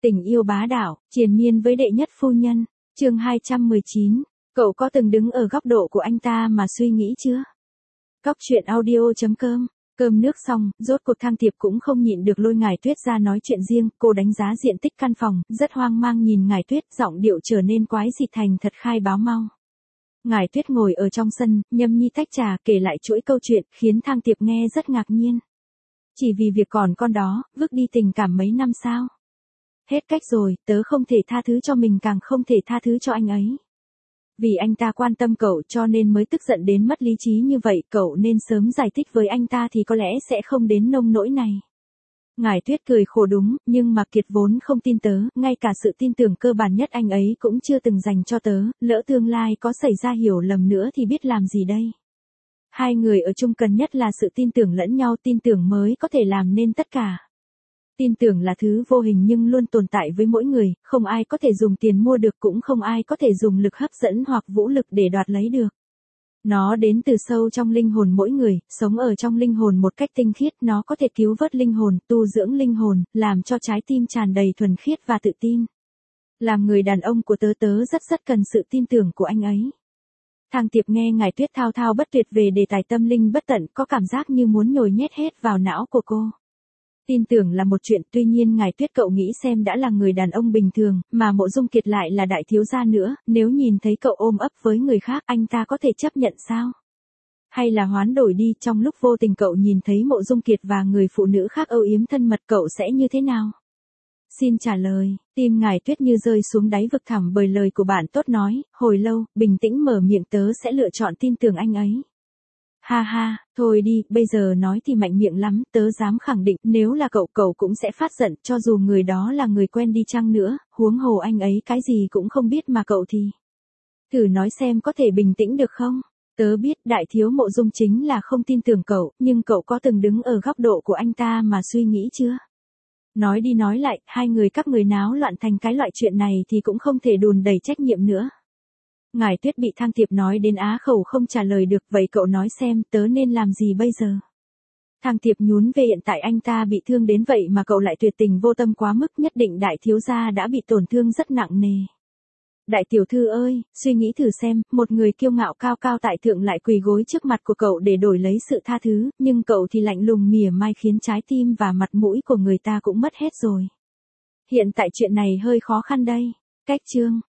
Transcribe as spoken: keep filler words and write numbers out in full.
Tình yêu bá đạo, triền miên với đệ nhất phu nhân. Chương hai trăm mười chín. Cậu có từng đứng ở góc độ của anh ta mà suy nghĩ chưa? Cóc truyện audio chấm com. Cơm nước xong, rốt cuộc Thang Tiệp cũng không nhịn được lôi Ngải Tuyết ra nói chuyện riêng, cô đánh giá diện tích căn phòng, rất hoang mang nhìn Ngải Tuyết, giọng điệu trở nên quái dị thành thật khai báo mau. Ngải Tuyết ngồi ở trong sân, nhâm nhi tách trà, kể lại chuỗi câu chuyện, khiến Thang Tiệp nghe rất ngạc nhiên. Chỉ vì việc còn con đó, vứt đi tình cảm mấy năm sao? Hết cách rồi, tớ không thể tha thứ cho mình càng không thể tha thứ cho anh ấy. Vì anh ta quan tâm cậu cho nên mới tức giận đến mất lý trí như vậy, cậu nên sớm giải thích với anh ta thì có lẽ sẽ không đến nông nỗi này. Ngải Tuyết cười khổ đúng, nhưng mà Kiệt vốn không tin tớ, ngay cả sự tin tưởng cơ bản nhất anh ấy cũng chưa từng dành cho tớ, lỡ tương lai có xảy ra hiểu lầm nữa thì biết làm gì đây. Hai người ở chung cần nhất là sự tin tưởng lẫn nhau, tin tưởng mới có thể làm nên tất cả. Tin tưởng là thứ vô hình nhưng luôn tồn tại với mỗi người, không ai có thể dùng tiền mua được cũng không ai có thể dùng lực hấp dẫn hoặc vũ lực để đoạt lấy được. Nó đến từ sâu trong linh hồn mỗi người, sống ở trong linh hồn một cách tinh khiết, nó có thể cứu vớt linh hồn, tu dưỡng linh hồn, làm cho trái tim tràn đầy thuần khiết và tự tin. Làm người đàn ông của tớ tớ rất rất cần sự tin tưởng của anh ấy. Thang Tiệp nghe Ngải Tuyết thao thao bất tuyệt về đề tài tâm linh bất tận, có cảm giác như muốn nhồi nhét hết vào não của cô. Tin tưởng là một chuyện, tuy nhiên Ngải Tuyết cậu nghĩ xem, đã là người đàn ông bình thường, mà Mộ Dung Kiệt lại là đại thiếu gia nữa, nếu nhìn thấy cậu ôm ấp với người khác, anh ta có thể chấp nhận sao? Hay là hoán đổi đi, trong lúc vô tình cậu nhìn thấy Mộ Dung Kiệt và người phụ nữ khác âu yếm thân mật, cậu sẽ như thế nào? Xin trả lời. Tim Ngải Tuyết như rơi xuống đáy vực thẳm bởi lời của bạn tốt nói, hồi lâu, bình tĩnh mở miệng, tớ sẽ lựa chọn tin tưởng anh ấy. Ha ha, thôi đi, bây giờ nói thì mạnh miệng lắm, tớ dám khẳng định, nếu là cậu, cậu cũng sẽ phát giận, cho dù người đó là người quen đi chăng nữa, huống hồ anh ấy cái gì cũng không biết mà cậu thì. Thử nói xem có thể bình tĩnh được không? Tớ biết đại thiếu Mộ Dung chính là không tin tưởng cậu, nhưng cậu có từng đứng ở góc độ của anh ta mà suy nghĩ chưa? Nói đi nói lại, hai người các người náo loạn thành cái loại chuyện này thì cũng không thể đùn đẩy trách nhiệm nữa. Ngải Tuyết bị Thang Tiệp nói đến á khẩu không trả lời được, vậy cậu nói xem, tớ nên làm gì bây giờ? Thang Tiệp nhún về, hiện tại anh ta bị thương đến vậy mà cậu lại tuyệt tình vô tâm quá mức, nhất định đại thiếu gia đã bị tổn thương rất nặng nề. Đại tiểu thư ơi, suy nghĩ thử xem, một người kiêu ngạo cao cao tại thượng lại quỳ gối trước mặt của cậu để đổi lấy sự tha thứ, nhưng cậu thì lạnh lùng mỉa mai khiến trái tim và mặt mũi của người ta cũng mất hết rồi. Hiện tại chuyện này hơi khó khăn đây. Cách chương.